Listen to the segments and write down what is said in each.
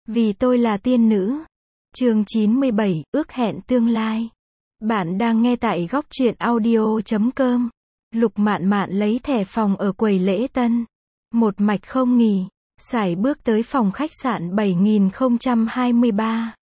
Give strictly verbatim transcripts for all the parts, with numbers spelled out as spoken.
Vì tôi là tiên nữ. Chương chín mươi bảy, ước hẹn tương lai. Bạn đang nghe tại góc truyện audio chấm com. Lục Mạn Mạn lấy thẻ phòng ở quầy lễ tân. Một mạch không nghỉ, sải bước tới phòng khách sạn bảy nghìn không trăm hai mươi ba.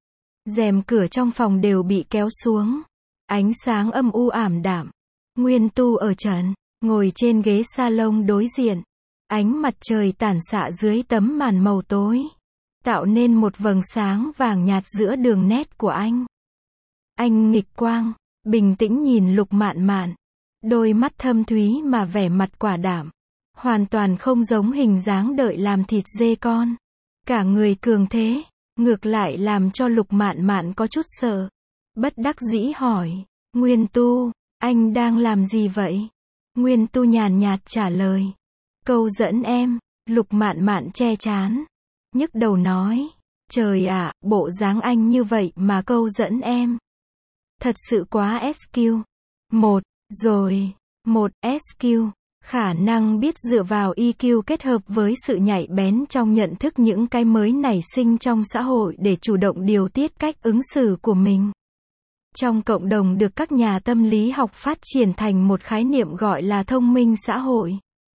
Rèm cửa trong phòng đều bị kéo xuống. Ánh sáng âm u ảm đạm. Nguyên Tu ở trần, ngồi trên ghế salon đối diện. Ánh mặt trời tản xạ dưới tấm màn màu tối, tạo nên một vầng sáng vàng nhạt giữa đường nét của anh. Anh nghịch quang, bình tĩnh nhìn Lục Mạn Mạn. Đôi mắt thâm thúy mà vẻ mặt quả đảm. Hoàn toàn không giống hình dáng đợi làm thịt dê con. Cả người cường thế, ngược lại làm cho Lục Mạn Mạn có chút sợ. Bất đắc dĩ hỏi, Nguyên Tu, anh đang làm gì vậy? Nguyên Tu nhàn nhạt trả lời, câu dẫn em. Lục Mạn Mạn che trán, nhức đầu nói, trời ạ, bộ dáng anh như vậy mà câu dẫn em. Thật sự quá ét quy. Một, rồi, một ét quy, khả năng biết dựa vào i kiu kết hợp với sự nhạy bén trong nhận thức những cái mới nảy sinh trong xã hội để chủ động điều tiết cách ứng xử của mình. Trong cộng đồng được các nhà tâm lý học phát triển thành một khái niệm gọi là thông minh xã hội.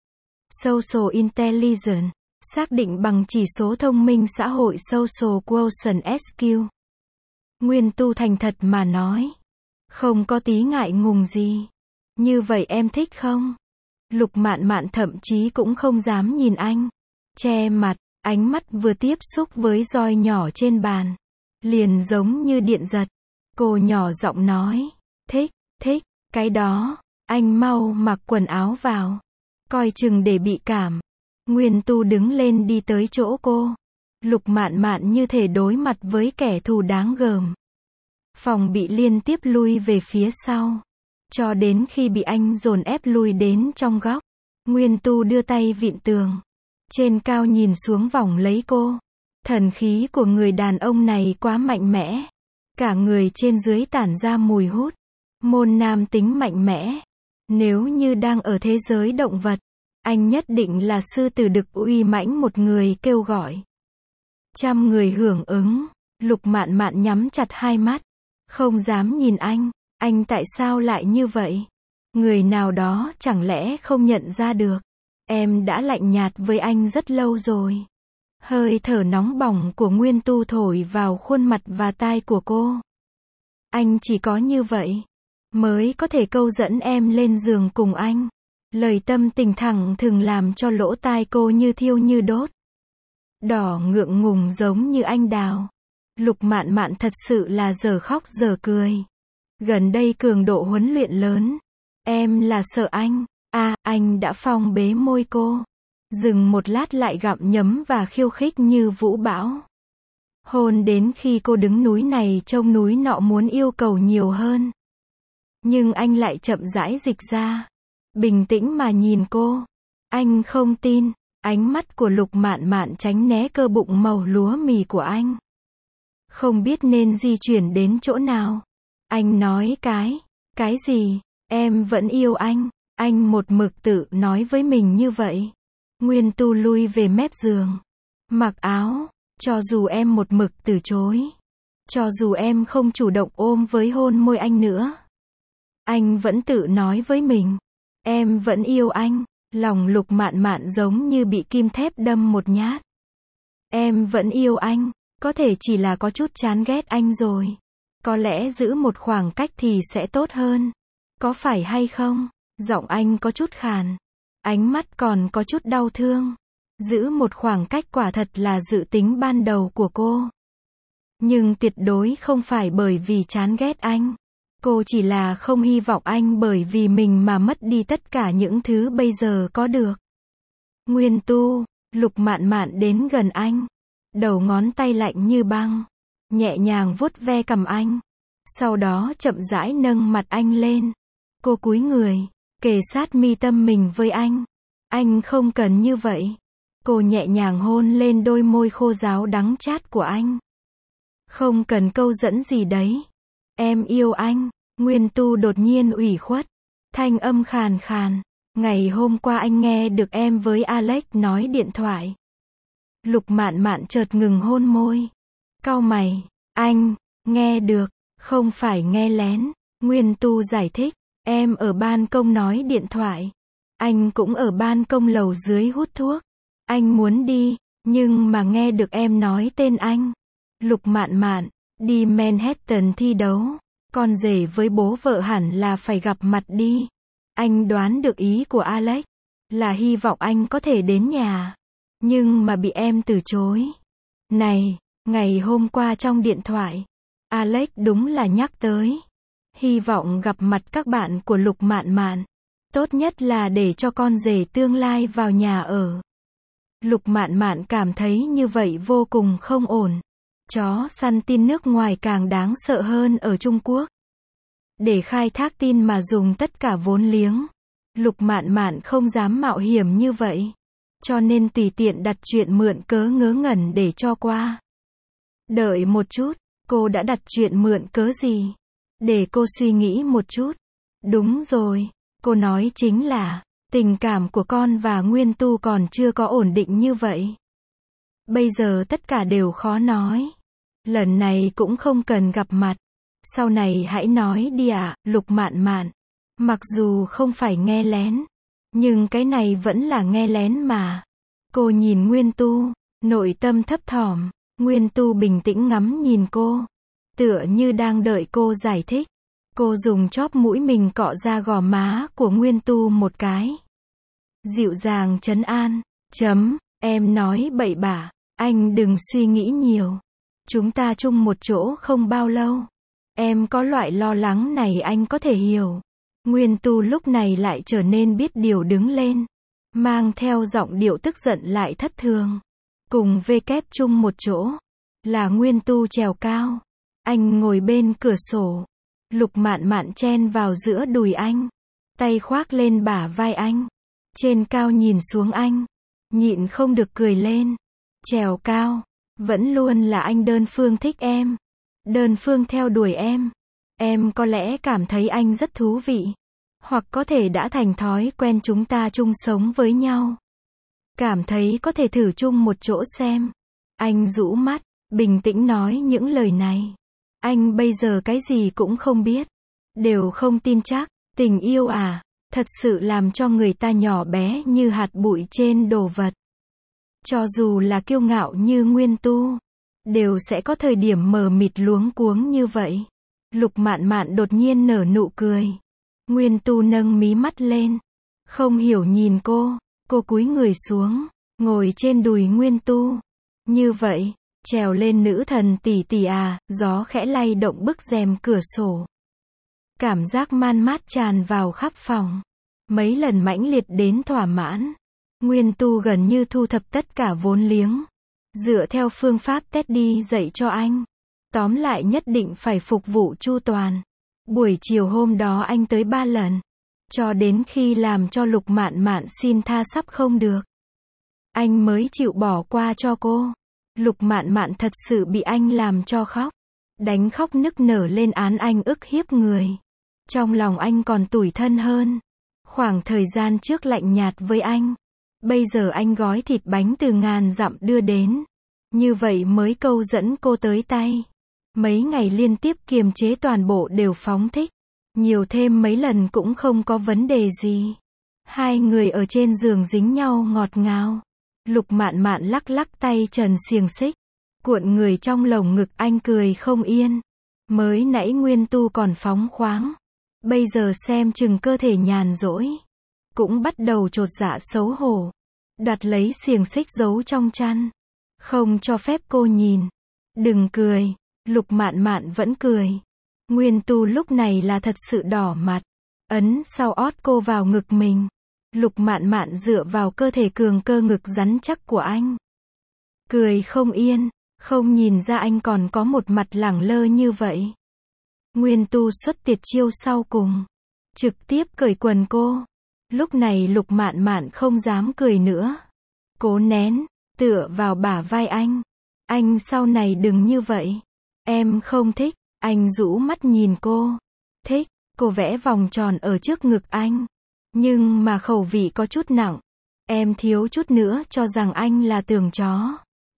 Social Intelligence, xác định bằng chỉ số thông minh xã hội Social Quotient ét quy. Nguyên Tu thành thật mà nói, không có tí ngại ngùng gì. Như vậy em thích không? Lục Mạn Mạn thậm chí cũng không dám nhìn anh. Che mặt, ánh mắt vừa tiếp xúc với roi nhỏ trên bàn, liền giống như điện giật. Cô nhỏ giọng nói, thích, thích, cái đó, anh mau mặc quần áo vào. Coi chừng để bị cảm. Nguyên Tu đứng lên đi tới chỗ cô. Lục Mạn Mạn như thể đối mặt với kẻ thù đáng gờm. Phòng bị liên tiếp lui về phía sau. Cho đến khi bị anh dồn ép lui đến trong góc. Nguyên Tu đưa tay vịn tường. Trên cao nhìn xuống vòng lấy cô. Thần khí của người đàn ông này quá mạnh mẽ. Cả người trên dưới tản ra mùi hút. Môn nam tính mạnh mẽ. Nếu như đang ở thế giới động vật, anh nhất định là sư tử đực uy mãnh một người kêu gọi. Trăm người hưởng ứng. Lục Mạn Mạn nhắm chặt hai mắt. Không dám nhìn anh. Anh tại sao lại như vậy? Người nào đó chẳng lẽ không nhận ra được? Em đã lạnh nhạt với anh rất lâu rồi. Hơi thở nóng bỏng của Nguyên Tu thổi vào khuôn mặt và tai của cô. Anh chỉ có như vậy mới có thể câu dẫn em lên giường cùng anh. Lời tâm tình thẳng thường làm cho lỗ tai cô như thiêu như đốt. Đỏ ngượng ngùng giống như anh đào. Lục Mạn Mạn thật sự là giờ khóc giờ cười. Gần đây cường độ huấn luyện lớn. Em là sợ anh. À, anh đã phong bế môi cô. Dừng một lát lại gặm nhấm và khiêu khích như vũ bão. Hôn đến khi cô đứng núi này trông núi nọ muốn yêu cầu nhiều hơn. Nhưng anh lại chậm rãi dịch ra. Bình tĩnh mà nhìn cô. Anh không tin. Ánh mắt của Lục Mạn Mạn tránh né cơ bụng màu lúa mì của anh. Không biết nên di chuyển đến chỗ nào. Anh nói cái. Cái gì? Em vẫn yêu anh. Anh một mực tự nói với mình như vậy. Nguyên Tu lui về mép giường. Mặc áo. Cho dù em một mực từ chối. Cho dù em không chủ động ôm với hôn môi anh nữa. Anh vẫn tự nói với mình. Em vẫn yêu anh. Lòng Lục Mạn Mạn giống như bị kim thép đâm một nhát. Em vẫn yêu anh. Có thể chỉ là có chút chán ghét anh rồi. Có lẽ giữ một khoảng cách thì sẽ tốt hơn. Có phải hay không? Giọng anh có chút khàn. Ánh mắt còn có chút đau thương. Giữ một khoảng cách quả thật là dự tính ban đầu của cô. Nhưng tuyệt đối không phải bởi vì chán ghét anh. Cô chỉ là không hy vọng anh bởi vì mình mà mất đi tất cả những thứ bây giờ có được. Nguyên Tu, Lục Mạn Mạn đến gần anh. Đầu ngón tay lạnh như băng. Nhẹ nhàng vuốt ve cằm anh. Sau đó chậm rãi nâng mặt anh lên. Cô cúi người, kề sát mi tâm mình với anh. Anh không cần như vậy. Cô nhẹ nhàng hôn lên đôi môi khô ráo đắng chát của anh. Không cần câu dẫn gì đấy. Em yêu anh. Nguyên Tu đột nhiên ủy khuất. Thanh âm khàn khàn. Ngày hôm qua anh nghe được em với Alex nói điện thoại. Lục Mạn Mạn chợt ngừng hôn môi. Cau mày, anh, nghe được, không phải nghe lén. Nguyên Tu giải thích, em ở ban công nói điện thoại. Anh cũng ở ban công lầu dưới hút thuốc. Anh muốn đi, nhưng mà nghe được em nói tên anh. Lục Mạn Mạn, đi Manhattan thi đấu. Con rể với bố vợ hẳn là phải gặp mặt đi. Anh đoán được ý của Alex, là hy vọng anh có thể đến nhà. Nhưng mà bị em từ chối. Này, ngày hôm qua trong điện thoại, Alex đúng là nhắc tới. Hy vọng gặp mặt các bạn của Lục Mạn Mạn. Tốt nhất là để cho con rể tương lai vào nhà ở. Lục Mạn Mạn cảm thấy như vậy vô cùng không ổn. Chó săn tin nước ngoài càng đáng sợ hơn ở Trung Quốc. Để khai thác tin mà dùng tất cả vốn liếng. Lục Mạn Mạn không dám mạo hiểm như vậy. Cho nên tùy tiện đặt chuyện mượn cớ ngớ ngẩn để cho qua. Đợi một chút, cô đã đặt chuyện mượn cớ gì? Để cô suy nghĩ một chút. Đúng rồi, cô nói chính là, tình cảm của con và Nguyên Tu còn chưa có ổn định như vậy. Bây giờ tất cả đều khó nói. Lần này cũng không cần gặp mặt. Sau này hãy nói đi ạ, à, Lục Mạn Mạn. Mặc dù không phải nghe lén, nhưng cái này vẫn là nghe lén mà. Cô nhìn Nguyên Tu, nội tâm thấp thỏm. Nguyên Tu bình tĩnh ngắm nhìn cô, tựa như đang đợi cô giải thích. Cô dùng chóp mũi mình cọ ra gò má của Nguyên Tu một cái. Dịu dàng trấn an, chấm, em nói bậy bạ, anh đừng suy nghĩ nhiều. Chúng ta chung một chỗ không bao lâu. Em có loại lo lắng này anh có thể hiểu. Nguyên Tu lúc này lại trở nên biết điều đứng lên, mang theo giọng điệu tức giận lại thất thường. Cùng vê kép chung một chỗ, là Nguyên Tu trèo cao. Anh ngồi bên cửa sổ. Lục Mạn Mạn chen vào giữa đùi anh, tay khoác lên bả vai anh. Trên cao nhìn xuống anh, nhịn không được cười lên. Trèo cao, vẫn luôn là anh đơn phương thích em. Đơn phương theo đuổi em. Em có lẽ cảm thấy anh rất thú vị. Hoặc có thể đã thành thói quen chúng ta chung sống với nhau. Cảm thấy có thể thử chung một chỗ xem. Anh rũ mắt, bình tĩnh nói những lời này. Anh bây giờ cái gì cũng không biết. Đều không tin chắc. Tình yêu à, thật sự làm cho người ta nhỏ bé như hạt bụi trên đồ vật. Cho dù là kiêu ngạo như Nguyên Tu, đều sẽ có thời điểm mờ mịt luống cuống như vậy. Lục Mạn Mạn đột nhiên nở nụ cười. Nguyên Tu nâng mí mắt lên, không hiểu nhìn cô. Cô cúi người xuống, ngồi trên đùi Nguyên Tu. Như vậy, trèo lên nữ thần tỷ tỷ à, gió khẽ lay động bức rèm cửa sổ. Cảm giác man mát tràn vào khắp phòng. Mấy lần mãnh liệt đến thỏa mãn. Nguyên Tu gần như thu thập tất cả vốn liếng. Dựa theo phương pháp Teddy dạy cho anh. Tóm lại nhất định phải phục vụ chu toàn. Buổi chiều hôm đó anh tới ba lần. Cho đến khi làm cho Lục Mạn Mạn xin tha sắp không được. Anh mới chịu bỏ qua cho cô. Lục Mạn Mạn thật sự bị anh làm cho khóc. Đánh khóc nức nở lên án anh ức hiếp người. Trong lòng anh còn tủi thân hơn. Khoảng thời gian trước lạnh nhạt với anh. Bây giờ anh gói thịt bánh từ ngàn dặm đưa đến. Như vậy mới câu dẫn cô tới tay. Mấy ngày liên tiếp kiềm chế toàn bộ đều phóng thích. Nhiều thêm mấy lần cũng không có vấn đề gì. Hai người ở trên giường dính nhau ngọt ngào. Lục Mạn Mạn lắc lắc tay trần xiềng xích. Cuộn người trong lồng ngực anh cười không yên. Mới nãy Nguyên Tu còn phóng khoáng. Bây giờ xem chừng cơ thể nhàn rỗi. Cũng bắt đầu chột dạ xấu hổ. Đoạt lấy xiềng xích giấu trong chăn. Không cho phép cô nhìn. Đừng cười. Lục Mạn Mạn vẫn cười. Nguyên Tu lúc này là thật sự đỏ mặt. Ấn sau ót cô vào ngực mình. Lục Mạn Mạn dựa vào cơ thể cường cơ ngực rắn chắc của anh. Cười không yên. Không nhìn ra anh còn có một mặt lẳng lơ như vậy. Nguyên Tu xuất tiệt chiêu sau cùng. Trực tiếp cởi quần cô. Lúc này Lục Mạn Mạn không dám cười nữa. Cố nén, tựa vào bả vai anh. Anh sau này đừng như vậy. Em không thích. Anh rũ mắt nhìn cô. Thích. Cô vẽ vòng tròn ở trước ngực anh. Nhưng mà khẩu vị có chút nặng. Em thiếu chút nữa cho rằng anh là tường chó.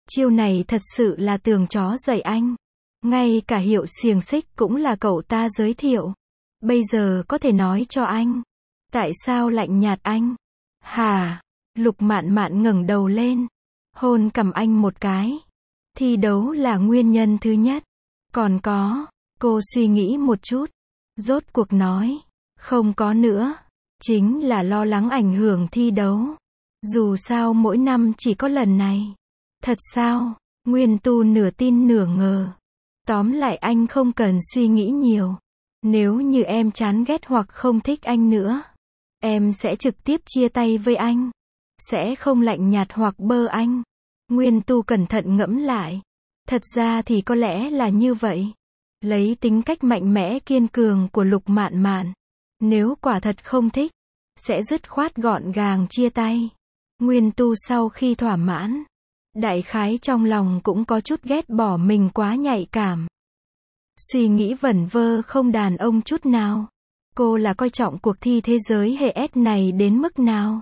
Chiêu này thật sự là tường chó dạy anh. Ngay cả hiệu xiềng xích cũng là cậu ta giới thiệu. Bây giờ có thể nói cho anh. Tại sao lạnh nhạt anh? Hả? Lục Mạn Mạn ngẩng đầu lên. Hôn cằm anh một cái. Thi đấu là nguyên nhân thứ nhất. Còn có, cô suy nghĩ một chút. Rốt cuộc nói. Không có nữa. Chính là lo lắng ảnh hưởng thi đấu. Dù sao mỗi năm chỉ có lần này. Thật sao? Nguyên Tu nửa tin nửa ngờ. Tóm lại anh không cần suy nghĩ nhiều. Nếu như em chán ghét hoặc không thích anh nữa, em sẽ trực tiếp chia tay với anh. Sẽ không lạnh nhạt hoặc bơ anh. Nguyên Tu cẩn thận ngẫm lại. Thật ra thì có lẽ là như vậy. Lấy tính cách mạnh mẽ kiên cường của Lục Mạn Mạn, nếu quả thật không thích, sẽ dứt khoát gọn gàng chia tay. Nguyên Tu sau khi thỏa mãn, đại khái trong lòng cũng có chút ghét bỏ mình quá nhạy cảm. Suy nghĩ vẩn vơ không đàn ông chút nào. Cô là coi trọng cuộc thi thế giới hệ S này đến mức nào?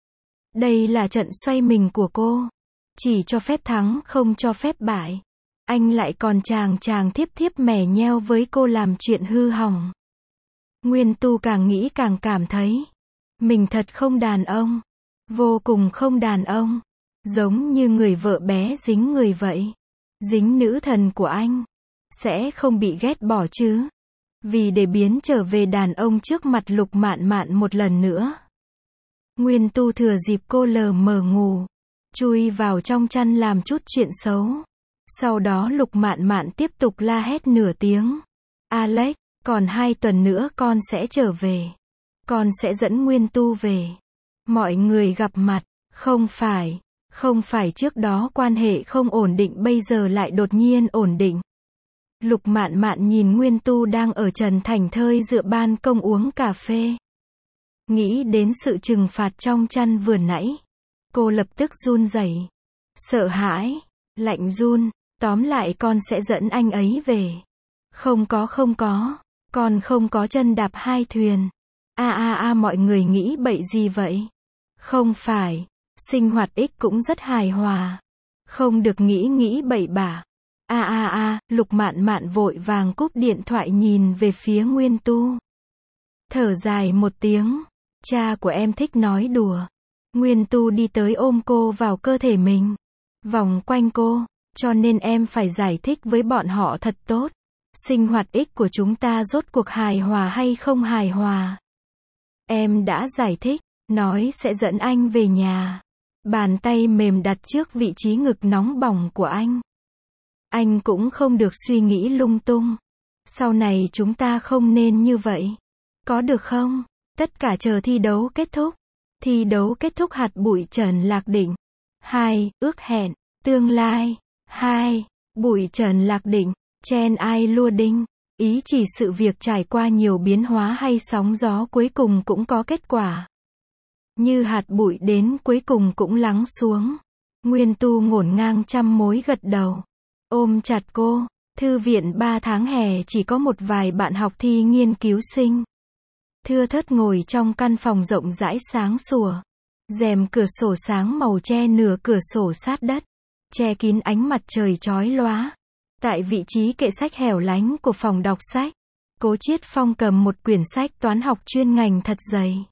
Đây là trận xoay mình của cô. Chỉ cho phép thắng không cho phép bại. Anh lại còn chàng chàng thiếp thiếp mè nheo với cô làm chuyện hư hỏng. Nguyên Tu càng nghĩ càng cảm thấy mình thật không đàn ông. Vô cùng không đàn ông. Giống như người vợ bé dính người vậy. Dính nữ thần của anh. Sẽ không bị ghét bỏ chứ. Vì để biến trở về đàn ông trước mặt Lục Mạn Mạn một lần nữa. Nguyên Tu thừa dịp cô lờ mờ ngủ, chui vào trong chăn làm chút chuyện xấu. Sau đó Lục Mạn Mạn tiếp tục la hét nửa tiếng. Alex, còn hai tuần nữa con sẽ trở về. Con sẽ dẫn Nguyên Tu về. Mọi người gặp mặt. Không phải, không phải trước đó quan hệ không ổn định bây giờ lại đột nhiên ổn định. Lục Mạn Mạn nhìn Nguyên Tu đang ở trần thành thơi dựa ban công uống cà phê. Nghĩ đến sự trừng phạt trong chăn vừa nãy. Cô lập tức run rẩy. Sợ hãi, lạnh run, tóm lại con sẽ dẫn anh ấy về. Không có không có, con không có chân đạp hai thuyền. A a a mọi người nghĩ bậy gì vậy? Không phải, sinh hoạt ích cũng rất hài hòa. Không được nghĩ nghĩ bậy bạ. A a a, Lục Mạn Mạn vội vàng cúp điện thoại nhìn về phía Nguyên Tu. Thở dài một tiếng, cha của em thích nói đùa. Nguyên Tu đi tới ôm cô vào cơ thể mình, vòng quanh cô, cho nên em phải giải thích với bọn họ thật tốt. Sinh hoạt ích của chúng ta rốt cuộc hài hòa hay không hài hòa. Em đã giải thích, nói sẽ dẫn anh về nhà. Bàn tay mềm đặt trước vị trí ngực nóng bỏng của anh. Anh cũng không được suy nghĩ lung tung. Sau này chúng ta không nên như vậy. Có được không? Tất cả chờ thi đấu kết thúc. Thi đấu kết thúc hạt bụi Trần Lạc Định. Hai, ước hẹn, tương lai. Hai, bụi Trần Lạc Định, Chen Ai Lua Đinh. Ý chỉ sự việc trải qua nhiều biến hóa hay sóng gió cuối cùng cũng có kết quả. Như hạt bụi đến cuối cùng cũng lắng xuống. Nguyên Tu ngổn ngang trăm mối gật đầu. Ôm chặt cô. Thư viện ba tháng hè chỉ có một vài bạn học thi nghiên cứu sinh. Thưa thớt ngồi trong căn phòng rộng rãi sáng sủa. Rèm cửa sổ sáng màu che nửa cửa sổ sát đất. Che kín ánh mặt trời chói lóa. Tại vị trí kệ sách hẻo lánh của phòng đọc sách, Cố Chiết Phong cầm một quyển sách toán học chuyên ngành thật dày.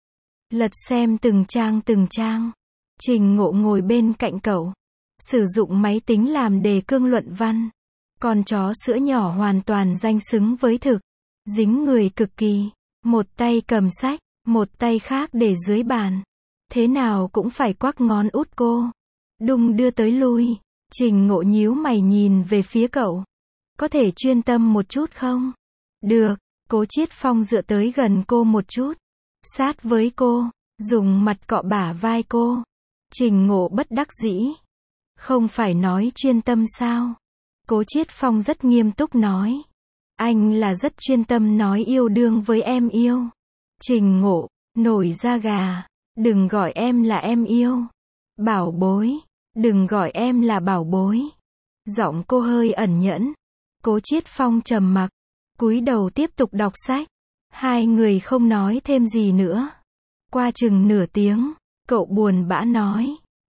Lật xem từng trang từng trang. Trình Ngộ ngồi bên cạnh cậu. Sử dụng máy tính làm đề cương luận văn. Con chó sữa nhỏ hoàn toàn danh xứng với thực. Dính người cực kỳ. Một tay cầm sách, một tay khác để dưới bàn. Thế nào cũng phải quắc ngón út cô. Đung đưa tới lui. Trình Ngộ nhíu mày nhìn về phía cậu. Có thể chuyên tâm một chút không? Được. Cố Chiết Phong dựa tới gần cô một chút. Sát với cô. Dùng mặt cọ bả vai cô. Trình Ngộ bất đắc dĩ. Không phải nói chuyên tâm sao? Cố Chiết Phong rất nghiêm túc nói. Anh là rất chuyên tâm nói yêu đương với em yêu. Trình Ngộ, nổi da gà. Đừng gọi em là em yêu. Bảo bối. Đừng gọi em là bảo bối. Giọng cô hơi ẩn nhẫn. Cố Chiết Phong trầm mặc. Cúi đầu tiếp tục đọc sách. Hai người không nói thêm gì nữa. Qua chừng nửa tiếng, cậu buồn bã nói.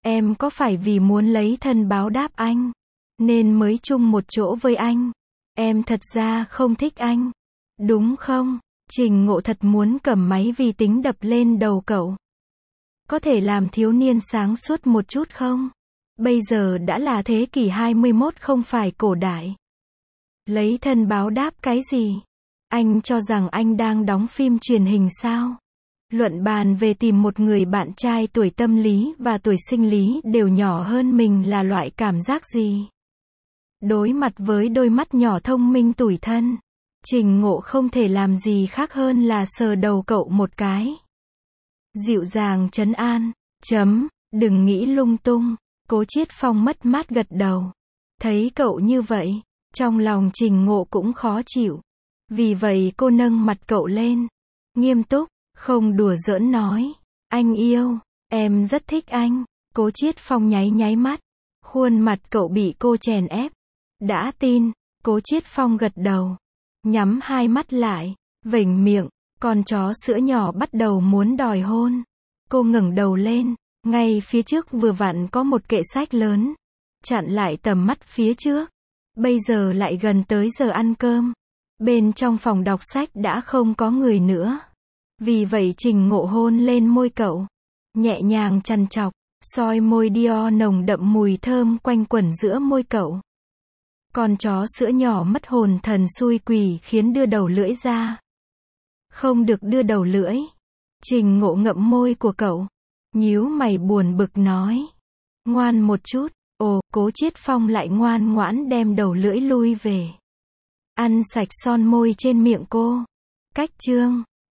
Em có phải vì muốn lấy thân báo đáp anh, nên mới chung một chỗ với anh? Em thật ra không thích anh, đúng không? Trình Ngộ thật muốn cầm máy vi tính đập lên đầu cậu. Có thể làm thiếu niên sáng suốt một chút không? Bây giờ đã là thế kỷ hai mươi mốt không phải cổ đại. Lấy thân báo đáp cái gì? Anh cho rằng anh đang đóng phim truyền hình sao? Luận bàn về tìm một người bạn trai tuổi tâm lý và tuổi sinh lý đều nhỏ hơn mình là loại cảm giác gì? Đối mặt với đôi mắt nhỏ thông minh tủi thân, Trình Ngộ không thể làm gì khác hơn là sờ đầu cậu một cái. Dịu dàng trấn an, chấm, đừng nghĩ lung tung. Cố Chiết Phong mất mát gật đầu. Thấy cậu như vậy, trong lòng Trình Ngộ cũng khó chịu. Vì vậy cô nâng mặt cậu lên, nghiêm túc, không đùa giỡn nói. Anh yêu, em rất thích anh. Cố Chiết Phong nháy nháy mắt. Khuôn mặt cậu bị cô chèn ép. Đã tin, Cố Chiết Phong gật đầu. Nhắm hai mắt lại, vểnh miệng, con chó sữa nhỏ bắt đầu muốn đòi hôn. Cô ngẩng đầu lên, ngay phía trước vừa vặn có một kệ sách lớn, chặn lại tầm mắt phía trước. Bây giờ lại gần tới giờ ăn cơm. Bên trong phòng đọc sách đã không có người nữa. Vì vậy Trình Ngộ hôn lên môi cậu, nhẹ nhàng trằn trọc, soi môi Dior nồng đậm mùi thơm quanh quẩn giữa môi cậu. Con chó sữa nhỏ mất hồn thần xui quỷ khiến đưa đầu lưỡi ra. Không được đưa đầu lưỡi. Trình Ngộ ngậm môi của cậu, nhíu mày buồn bực nói. Ngoan một chút. Ồ, Cố Chiết Phong lại ngoan ngoãn đem đầu lưỡi lui về. Ăn sạch son môi trên miệng cô. Cách chương